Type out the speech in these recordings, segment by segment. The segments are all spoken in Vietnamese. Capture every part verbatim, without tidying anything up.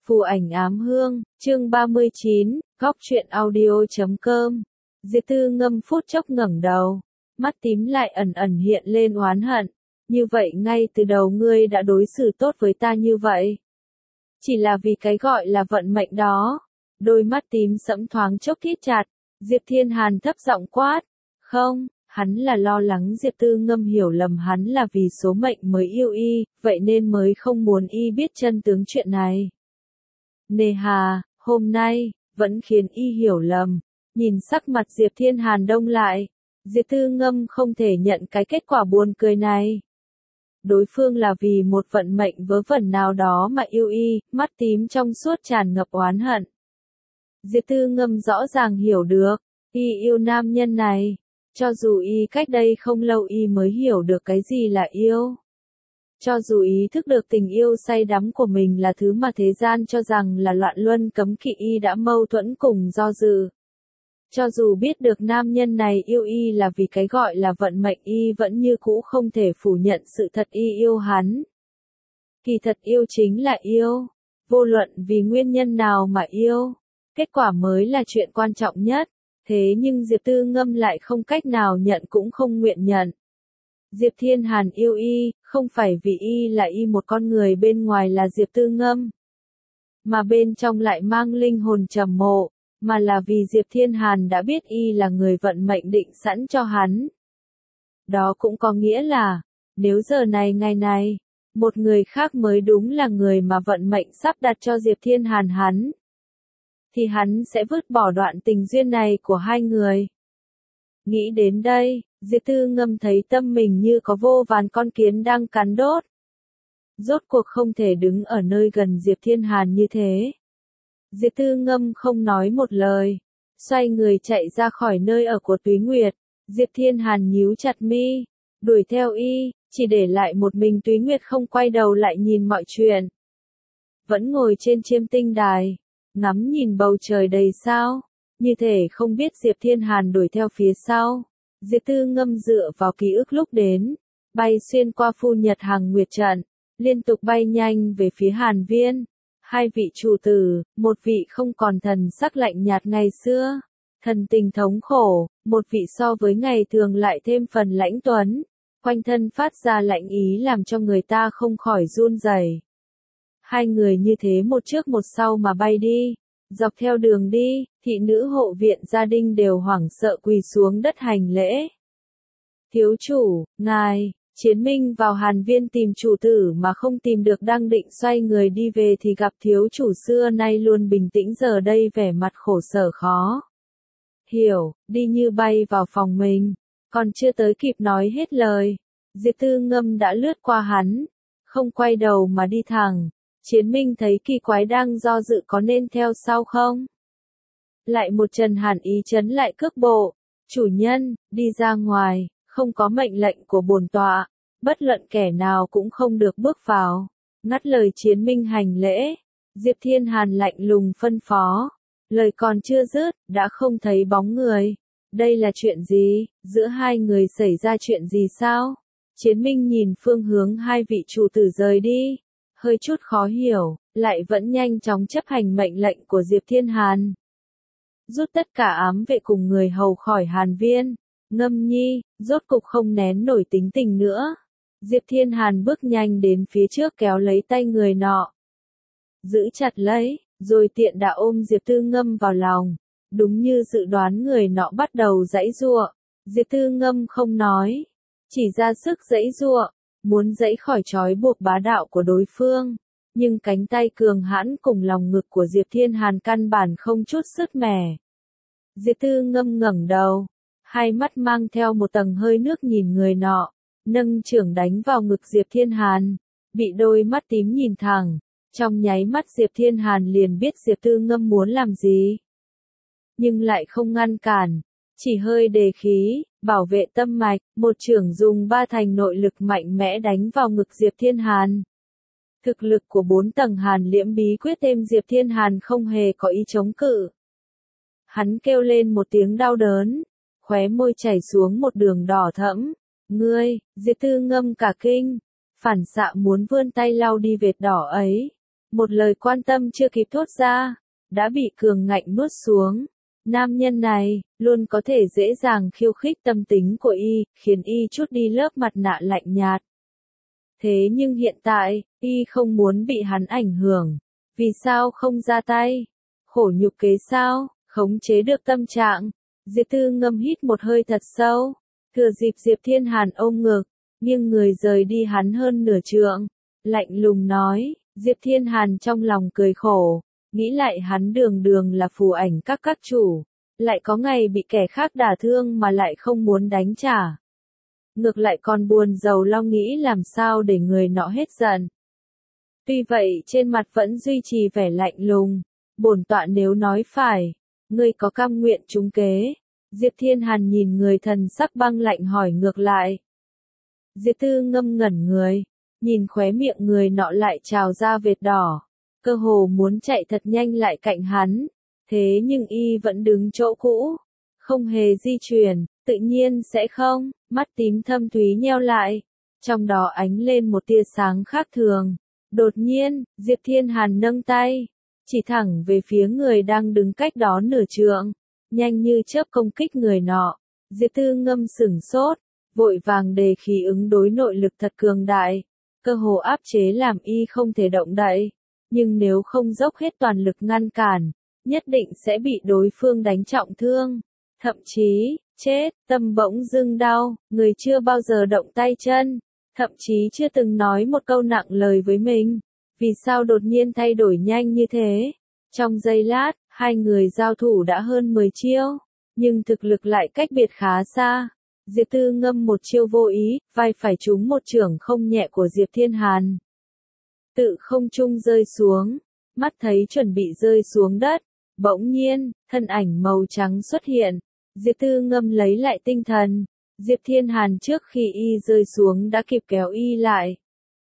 Phù ảnh ám hương, chương ba mươi chín, góc truyện audio chấm com. Diệp Tư Ngâm phút chốc ngẩng đầu, mắt tím lại ẩn ẩn hiện lên oán hận. Như vậy ngay từ đầu ngươi đã đối xử tốt với ta như vậy. Chỉ là vì cái gọi là vận mệnh đó. Đôi mắt tím sẫm thoáng chốc thít chặt, Diệp Thiên Hàn thấp giọng quát. Không, hắn là lo lắng Diệp Tư Ngâm hiểu lầm hắn là vì số mệnh mới yêu y, vậy nên mới không muốn y biết chân tướng chuyện này. Nề hà, hôm nay, vẫn khiến y hiểu lầm. Nhìn sắc mặt Diệp Thiên Hàn đông lại, Diệp Tư Ngâm không thể nhận cái kết quả buồn cười này. Đối phương là vì một vận mệnh vớ vẩn nào đó mà yêu y, mắt tím trong suốt tràn ngập oán hận. Diệp Tư Ngâm rõ ràng hiểu được, y yêu nam nhân này, cho dù y cách đây không lâu y mới hiểu được cái gì là yêu. Cho dù ý thức được tình yêu say đắm của mình là thứ mà thế gian cho rằng là loạn luân cấm kỵ, y đã mâu thuẫn cùng do dự. Cho dù biết được nam nhân này yêu y là vì cái gọi là vận mệnh, y vẫn như cũ không thể phủ nhận sự thật y yêu hắn. Kỳ thật yêu chính là yêu, vô luận vì nguyên nhân nào mà yêu, kết quả mới là chuyện quan trọng nhất, thế nhưng Diệp Tư Ngâm lại không cách nào nhận cũng không nguyện nhận. Diệp Thiên Hàn yêu y, không phải vì y là y một con người bên ngoài là Diệp Tư Ngâm, mà bên trong lại mang linh hồn trầm mộ, mà là vì Diệp Thiên Hàn đã biết y là người vận mệnh định sẵn cho hắn. Đó cũng có nghĩa là, nếu giờ này ngày này, một người khác mới đúng là người mà vận mệnh sắp đặt cho Diệp Thiên Hàn hắn, thì hắn sẽ vứt bỏ đoạn tình duyên này của hai người. Nghĩ đến đây, Diệp Tư Ngâm thấy tâm mình như có vô vàn con kiến đang cắn đốt. Rốt cuộc không thể đứng ở nơi gần Diệp Thiên Hàn như thế. Diệp Tư Ngâm không nói một lời, xoay người chạy ra khỏi nơi ở của Túy Nguyệt. Diệp Thiên Hàn nhíu chặt mi, đuổi theo y, chỉ để lại một mình Túy Nguyệt không quay đầu lại nhìn mọi chuyện. Vẫn ngồi trên chiêm tinh đài, ngắm nhìn bầu trời đầy sao, như thể không biết Diệp Thiên Hàn đuổi theo phía sau. Diệp Tư Ngâm dựa vào ký ức lúc đến, bay xuyên qua Phu Nhật Hàng Nguyệt trận, liên tục bay nhanh về phía Hàn Viên. Hai vị chủ tử, một vị không còn thần sắc lạnh nhạt ngày xưa, thần tình thống khổ, một vị so với ngày thường lại thêm phần lãnh tuấn, quanh thân phát ra lạnh ý làm cho người ta không khỏi run rẩy. Hai người như thế một trước một sau mà bay đi, dọc theo đường đi, thị nữ hộ viện gia đình đều hoảng sợ quỳ xuống đất hành lễ. Thiếu chủ, ngài, Chiến Minh vào Hàn Viên tìm chủ tử mà không tìm được, đang định xoay người đi về thì gặp thiếu chủ xưa nay luôn bình tĩnh giờ đây vẻ mặt khổ sở khó hiểu, đi như bay vào phòng mình, còn chưa tới kịp nói hết lời, Diệp Tư Ngâm đã lướt qua hắn, không quay đầu mà đi thẳng. Chiến Minh thấy kỳ quái đang do dự có nên theo sau không. Lại một trần hàn ý chấn lại cước bộ, chủ nhân, đi ra ngoài, không có mệnh lệnh của bổn tọa, bất luận kẻ nào cũng không được bước vào. Ngắt lời Chiến Minh hành lễ, Diệp Thiên Hàn lạnh lùng phân phó, lời còn chưa dứt, đã không thấy bóng người. Đây là chuyện gì, giữa hai người xảy ra chuyện gì sao? Chiến Minh nhìn phương hướng hai vị chủ tử rời đi, hơi chút khó hiểu, lại vẫn nhanh chóng chấp hành mệnh lệnh của Diệp Thiên Hàn. Rút tất cả ám vệ cùng người hầu khỏi Hàn Viên, Ngâm Nhi, rốt cục không nén nổi tính tình nữa. Diệp Thiên Hàn bước nhanh đến phía trước kéo lấy tay người nọ. Giữ chặt lấy, rồi tiện đã ôm Diệp Tư Ngâm vào lòng. Đúng như dự đoán, người nọ bắt đầu giãy giụa. Diệp Tư Ngâm không nói, chỉ ra sức giãy giụa, muốn giãy khỏi trói buộc bá đạo của đối phương. Nhưng cánh tay cường hãn cùng lòng ngực của Diệp Thiên Hàn căn bản không chút sức mẻ. Diệp Tư Ngâm ngẩng đầu, hai mắt mang theo một tầng hơi nước nhìn người nọ, nâng chưởng đánh vào ngực Diệp Thiên Hàn, bị đôi mắt tím nhìn thẳng, trong nháy mắt Diệp Thiên Hàn liền biết Diệp Tư Ngâm muốn làm gì. Nhưng lại không ngăn cản, chỉ hơi đề khí, bảo vệ tâm mạch, một chưởng dùng ba thành nội lực mạnh mẽ đánh vào ngực Diệp Thiên Hàn. Thực lực của bốn tầng Hàn Liễm bí quyết thêm Diệp Thiên Hàn không hề có ý chống cự. Hắn kêu lên một tiếng đau đớn, khóe môi chảy xuống một đường đỏ thẫm. Ngươi, Diệp Tư Ngâm cả kinh, phản xạ muốn vươn tay lau đi vệt đỏ ấy. Một lời quan tâm chưa kịp thốt ra, đã bị cường ngạnh nuốt xuống. Nam nhân này, luôn có thể dễ dàng khiêu khích tâm tính của y, khiến y trút đi lớp mặt nạ lạnh nhạt. Thế nhưng hiện tại, y không muốn bị hắn ảnh hưởng. Vì sao không ra tay? Khổ nhục kế sao, khống chế được tâm trạng. Diệp Tư ngâm hít một hơi thật sâu. Thừa dịp Diệp Thiên Hàn ôm ngực, nghiêng người rời đi hắn hơn nửa trượng. Lạnh lùng nói, Diệp Thiên Hàn trong lòng cười khổ. Nghĩ lại hắn đường đường là phù ảnh các các chủ. Lại có ngày bị kẻ khác đả thương mà lại không muốn đánh trả. Ngược lại còn buồn rầu lo nghĩ làm sao để người nọ hết giận. Tuy vậy trên mặt vẫn duy trì vẻ lạnh lùng. Bổn tọa nếu nói phải, ngươi có cam nguyện trúng kế. Diệp Thiên Hàn nhìn người thần sắc băng lạnh hỏi ngược lại. Diệp Tư ngâm ngẩn người, nhìn khóe miệng người nọ lại trào ra vệt đỏ. Cơ hồ muốn chạy thật nhanh lại cạnh hắn. Thế nhưng y vẫn đứng chỗ cũ. Không hề di chuyển, tự nhiên sẽ không. Mắt tím thâm thúy nheo lại. Trong đó ánh lên một tia sáng khác thường. Đột nhiên, Diệp Thiên Hàn nâng tay. Chỉ thẳng về phía người đang đứng cách đó nửa trượng. Nhanh như chớp công kích người nọ. Diệp Tư ngâm sửng sốt. Vội vàng đề khí ứng đối nội lực thật cường đại. Cơ hồ áp chế làm y không thể động đậy. Nhưng nếu không dốc hết toàn lực ngăn cản, nhất định sẽ bị đối phương đánh trọng thương. Thậm chí, chết, tâm bỗng dưng đau, người chưa bao giờ động tay chân. Thậm chí chưa từng nói một câu nặng lời với mình. Vì sao đột nhiên thay đổi nhanh như thế? Trong giây lát, hai người giao thủ đã hơn mười chiêu. Nhưng thực lực lại cách biệt khá xa. Diệp Tư ngâm một chiêu vô ý, vai phải trúng một chưởng không nhẹ của Diệp Thiên Hàn. Tự không trung rơi xuống, mắt thấy chuẩn bị rơi xuống đất, bỗng nhiên, thân ảnh màu trắng xuất hiện. Diệp Tư ngâm lấy lại tinh thần. Diệp Thiên Hàn trước khi y rơi xuống đã kịp kéo y lại.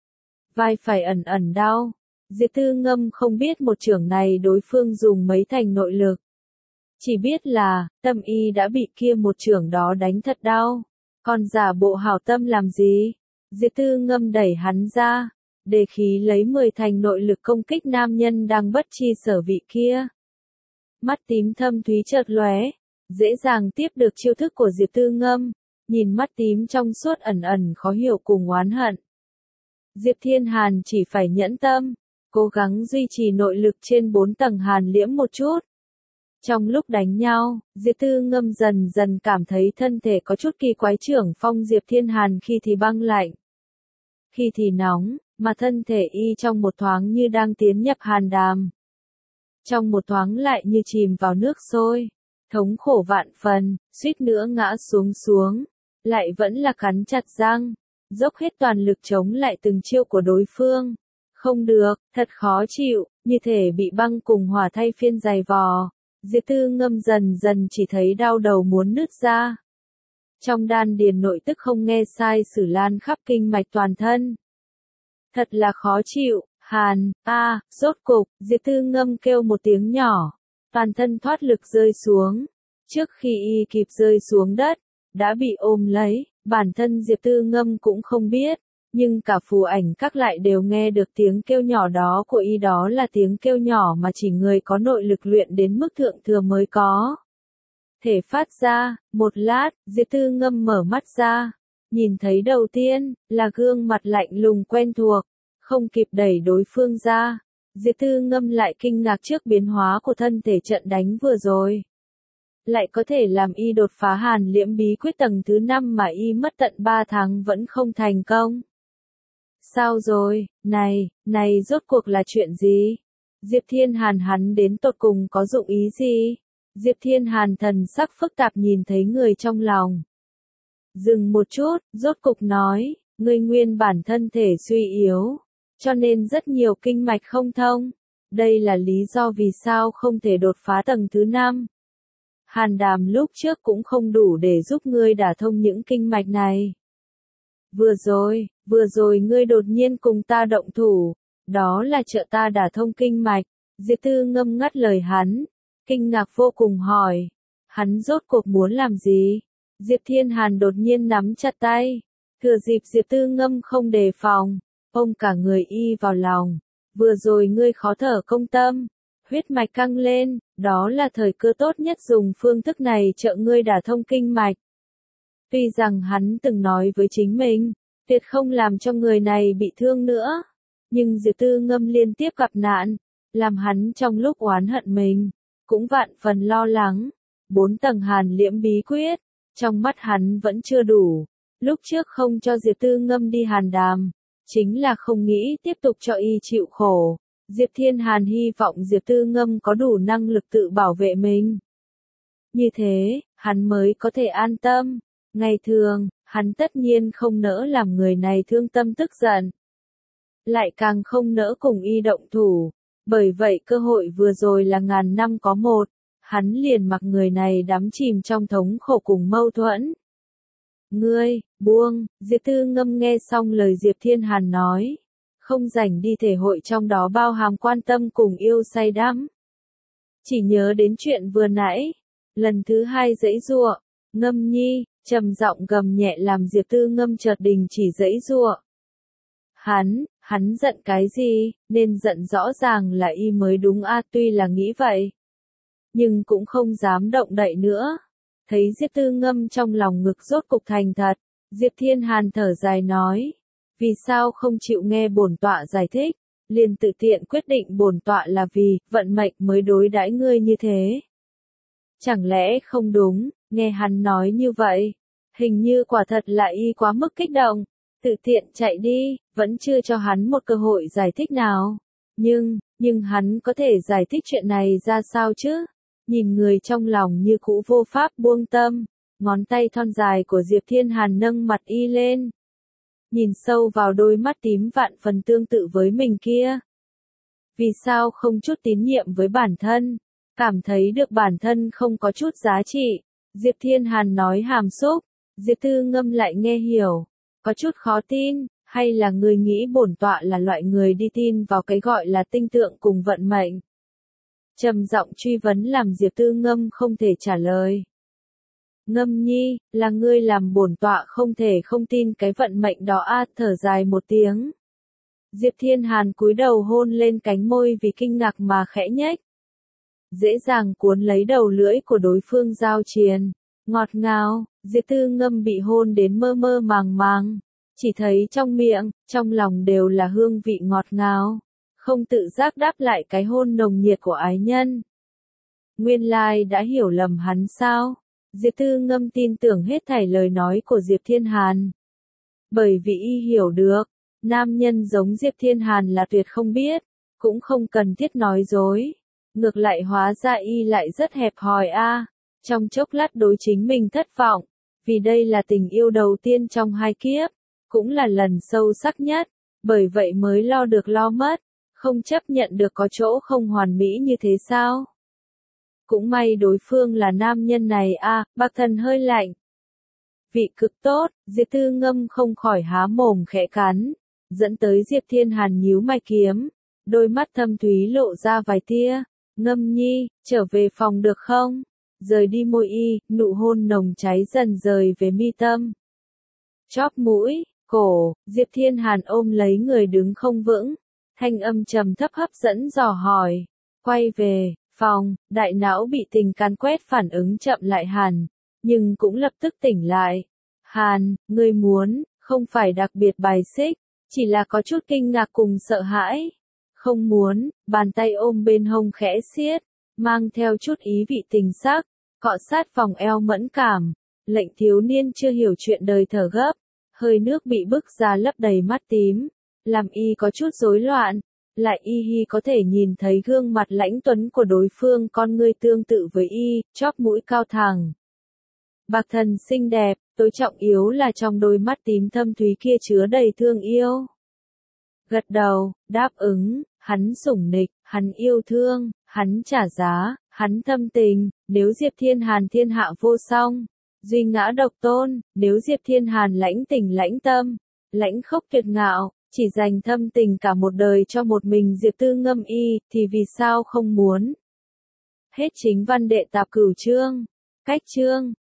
Vai phải ẩn ẩn đau. Diệp Tư ngâm không biết một chưởng này đối phương dùng mấy thành nội lực. Chỉ biết là, tâm y đã bị kia một chưởng đó đánh thật đau. Còn giả bộ hảo tâm làm gì? Diệp Tư ngâm đẩy hắn ra. Đề khí lấy mười thành nội lực công kích nam nhân đang bất chi sở vị kia. Mắt tím thâm thúy chợt lóe. Dễ dàng tiếp được chiêu thức của Diệp Tư ngâm. Nhìn mắt tím trong suốt ẩn ẩn khó hiểu cùng oán hận. Diệp Thiên Hàn chỉ phải nhẫn tâm. Cố gắng duy trì nội lực trên bốn tầng hàn liễm một chút. Trong lúc đánh nhau, Diệp Tư ngâm dần dần cảm thấy thân thể có chút kỳ quái trưởng phong Diệp Thiên Hàn khi thì băng lạnh. Khi thì nóng, mà thân thể y trong một thoáng như đang tiến nhập hàn đàm. Trong một thoáng lại như chìm vào nước sôi. Thống khổ vạn phần, suýt nữa ngã xuống xuống. Lại vẫn là cắn chặt răng. Dốc hết toàn lực chống lại từng chiêu của đối phương. Không được, thật khó chịu, như thể bị băng cùng hỏa thay phiên dày vò. Diệp Tư ngâm dần dần chỉ thấy đau đầu muốn nứt ra. Trong đan điền nội tức không nghe sai sử lan khắp kinh mạch toàn thân. Thật là khó chịu, hàn, a, à, rốt cục, Diệp Tư ngâm kêu một tiếng nhỏ. Toàn thân thoát lực rơi xuống. Trước khi y kịp rơi xuống đất, đã bị ôm lấy, bản thân Diệp Tư ngâm cũng không biết. Nhưng cả phù ảnh các lại đều nghe được tiếng kêu nhỏ đó của y, đó là tiếng kêu nhỏ mà chỉ người có nội lực luyện đến mức thượng thừa mới có thể phát ra. Một lát, Diệp Tư ngâm mở mắt ra. Nhìn thấy đầu tiên, là gương mặt lạnh lùng quen thuộc. Không kịp đẩy đối phương ra. Diệp Tư ngâm lại kinh ngạc trước biến hóa của thân thể trận đánh vừa rồi. Lại có thể làm y đột phá hàn liễm bí quyết tầng thứ năm mà y mất tận ba tháng vẫn không thành công. Sao rồi, này, này rốt cuộc là chuyện gì? Diệp Thiên Hàn hắn đến tột cùng có dụng ý gì? Diệp Thiên Hàn thần sắc phức tạp nhìn thấy người trong lòng. Dừng một chút, rốt cục nói, ngươi nguyên bản thân thể suy yếu, cho nên rất nhiều kinh mạch không thông. Đây là lý do vì sao không thể đột phá tầng thứ năm. Hàn đàm lúc trước cũng không đủ để giúp ngươi đả thông những kinh mạch này. Vừa rồi, vừa rồi ngươi đột nhiên cùng ta động thủ, đó là trợ ta đả thông kinh mạch. Diệp Tư ngâm ngắt lời hắn, kinh ngạc vô cùng hỏi, hắn rốt cuộc muốn làm gì? Diệp Thiên Hàn đột nhiên nắm chặt tay, thừa dịp Diệp Tư ngâm không đề phòng, ôm cả người y vào lòng, vừa rồi ngươi khó thở công tâm, huyết mạch căng lên, đó là thời cơ tốt nhất dùng phương thức này trợ ngươi đả thông kinh mạch. Tuy rằng hắn từng nói với chính mình, tuyệt không làm cho người này bị thương nữa, nhưng Diệp Tư Ngâm liên tiếp gặp nạn, làm hắn trong lúc oán hận mình, cũng vạn phần lo lắng. Bốn tầng hàn liễm bí quyết, trong mắt hắn vẫn chưa đủ. Lúc trước không cho Diệp Tư Ngâm đi hàn đàm, chính là không nghĩ tiếp tục cho y chịu khổ. Diệp Thiên Hàn hy vọng Diệp Tư Ngâm có đủ năng lực tự bảo vệ mình. Như thế, hắn mới có thể an tâm. Ngày thường, hắn tất nhiên không nỡ làm người này thương tâm tức giận. Lại càng không nỡ cùng y động thủ. Bởi vậy cơ hội vừa rồi là ngàn năm có một. Hắn liền mặc người này đắm chìm trong thống khổ cùng mâu thuẫn. Ngươi, buông, Diệp Tư Ngâm nghe xong lời Diệp Thiên Hàn nói. Không rảnh đi thể hội trong đó bao hàm quan tâm cùng yêu say đắm. Chỉ nhớ đến chuyện vừa nãy. Lần thứ hai giãy giụa, Ngâm nhi, trầm giọng gầm nhẹ làm Diệp Tư Ngâm chợt đình chỉ giãy giụa. Hắn, hắn giận cái gì, nên giận rõ ràng là y mới đúng a, tuy là nghĩ vậy. Nhưng cũng không dám động đậy nữa. Thấy Diệp Tư Ngâm trong lòng ngực rốt cục thành thật, Diệp Thiên Hàn thở dài nói. Vì sao không chịu nghe bổn tọa giải thích, liền tự tiện quyết định bổn tọa là vì vận mệnh mới đối đãi ngươi như thế. Chẳng lẽ không đúng, nghe hắn nói như vậy, hình như quả thật là y quá mức kích động, tự tiện chạy đi, vẫn chưa cho hắn một cơ hội giải thích nào. Nhưng, nhưng hắn có thể giải thích chuyện này ra sao chứ? Nhìn người trong lòng như cũ vô pháp buông tâm, ngón tay thon dài của Diệp Thiên Hàn nâng mặt y lên. Nhìn sâu vào đôi mắt tím vạn phần tương tự với mình kia. Vì sao không chút tín nhiệm với bản thân, cảm thấy được bản thân không có chút giá trị. Diệp Thiên Hàn nói hàm xúc, Diệp Tư Ngâm lại nghe hiểu, có chút khó tin, hay là người nghĩ bổn tọa là loại người đi tin vào cái gọi là tinh tượng cùng vận mệnh. Trầm giọng truy vấn làm Diệp Tư Ngâm không thể trả lời. Ngâm nhi, là ngươi làm bổn tọa không thể không tin cái vận mệnh đó a, thở dài một tiếng. Diệp Thiên Hàn cúi đầu hôn lên cánh môi vì kinh ngạc mà khẽ nhếch. Dễ dàng cuốn lấy đầu lưỡi của đối phương giao triền, ngọt ngào, Diệp Tư Ngâm bị hôn đến mơ mơ màng màng, chỉ thấy trong miệng, trong lòng đều là hương vị ngọt ngào, không tự giác đáp lại cái hôn nồng nhiệt của ái nhân. Nguyên lai đã hiểu lầm hắn sao? Diệp Tư Ngâm tin tưởng hết thảy lời nói của Diệp Thiên Hàn. Bởi vì y hiểu được, nam nhân giống Diệp Thiên Hàn là tuyệt không biết, cũng không cần thiết nói dối. Ngược lại hóa ra y lại rất hẹp hòi a. Trong chốc lát đối chính mình thất vọng, vì đây là tình yêu đầu tiên trong hai kiếp, cũng là lần sâu sắc nhất, bởi vậy mới lo được lo mất, không chấp nhận được có chỗ không hoàn mỹ như thế sao? Cũng may đối phương là nam nhân này a, à, Bạc Thần hơi lạnh. Vị cực tốt, Diệp Tư Ngâm không khỏi há mồm khẽ cắn, dẫn tới Diệp Thiên Hàn nhíu mày kiếm, đôi mắt thâm thúy lộ ra vài tia. Ngâm nhi, trở về phòng được không? Rời đi môi y, nụ hôn nồng cháy dần rời về mi tâm. Chóp mũi, cổ, Diệp Thiên Hàn ôm lấy người đứng không vững, thanh âm trầm thấp hấp dẫn dò hỏi. Quay về phòng, đại não bị tình càn quét phản ứng chậm lại hẳn, nhưng cũng lập tức tỉnh lại. Hàn, ngươi muốn, không phải đặc biệt bài xích, chỉ là có chút kinh ngạc cùng sợ hãi. Không muốn, bàn tay ôm bên hông khẽ siết, mang theo chút ý vị tình sắc, cọ sát vòng eo mẫn cảm, lệnh thiếu niên chưa hiểu chuyện đời thở gấp, hơi nước bị bức ra lấp đầy mắt tím, làm y có chút rối loạn, lại y hi có thể nhìn thấy gương mặt lãnh tuấn của đối phương, con ngươi tương tự với y, chóp mũi cao thẳng. Bạc Thần xinh đẹp, tối trọng yếu là trong đôi mắt tím thâm thúy kia chứa đầy thương yêu. Gật đầu, đáp ứng, hắn sủng nịch, hắn yêu thương, hắn trả giá, hắn thâm tình, nếu Diệp Thiên Hàn thiên hạ vô song, duy ngã độc tôn, nếu Diệp Thiên Hàn lãnh tình lãnh tâm, lãnh khốc tuyệt ngạo, chỉ dành thâm tình cả một đời cho một mình Diệp Tư Ngâm y, thì vì sao không muốn? Hết chính văn đệ tạp cửu chương. Cách chương